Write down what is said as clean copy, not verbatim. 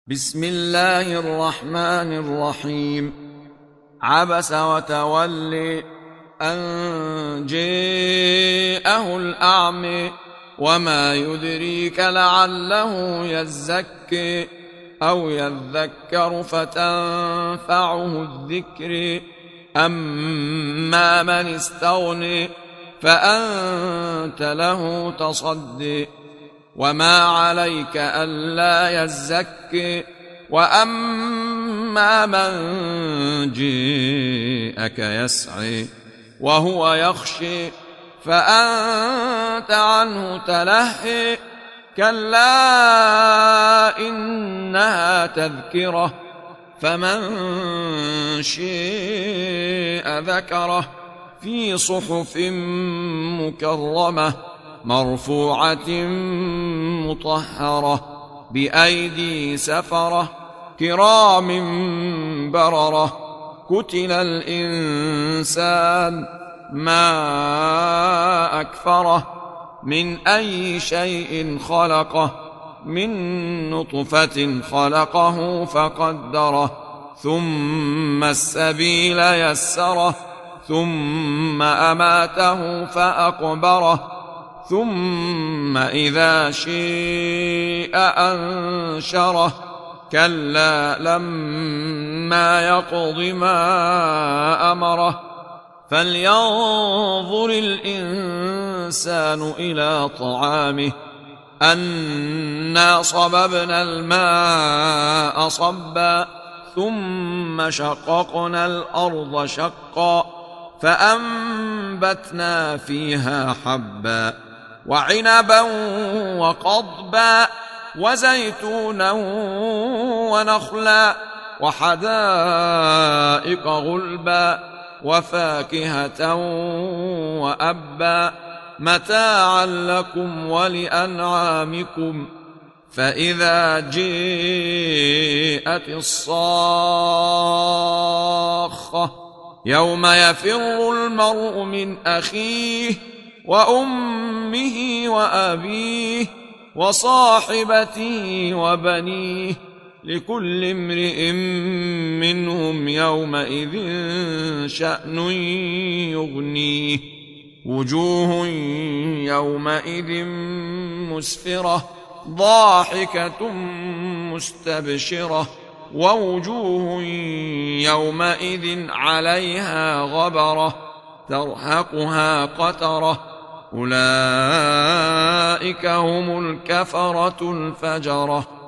بسم الله الرحمن الرحيم. عبس وتولي أن جاءه الأعمى وما يدريك لعله يزكي أو يذكر فتنفعه الذكر. أما من استغني فأنت له تصدي وما عليك ألا يزكي. وأما من جاءك يسعي وهو يخشي فأنت عنه تلهي. كلا إنها تذكرة فمن شاء ذكره في صحف مكرمة مرفوعة مطهرة بأيدي سفرة كرام بررة. قتل الإنسان ما أكفره من أي شيء خلقه من نطفة خلقه فقدره ثم السبيل يسره ثم أماته فأقبره ثم إذا شيء أنشره. كلا لما يقض ما أمره فلينظر الإنسان إلى طعامه أنا صببنا الماء صبا ثم شققنا الأرض شقا فأنبتنا فيها حبا وعنبا وقضبا وزيتونا ونخلا وحدائق غلبا وفاكهة وأبا متاعا لكم ولأنعامكم. فإذا جاءت الصاخة يوم يفر المرء من أخيه وأمه وأبيه وصاحبته وبنيه لكل امرئ منهم يومئذ شأن يغنيه. وجوه يومئذ مسفرة ضاحكة مستبشرة ووجوه يومئذ عليها غبرة ترهقها قترة أولئك هم الكفرة الفجرة.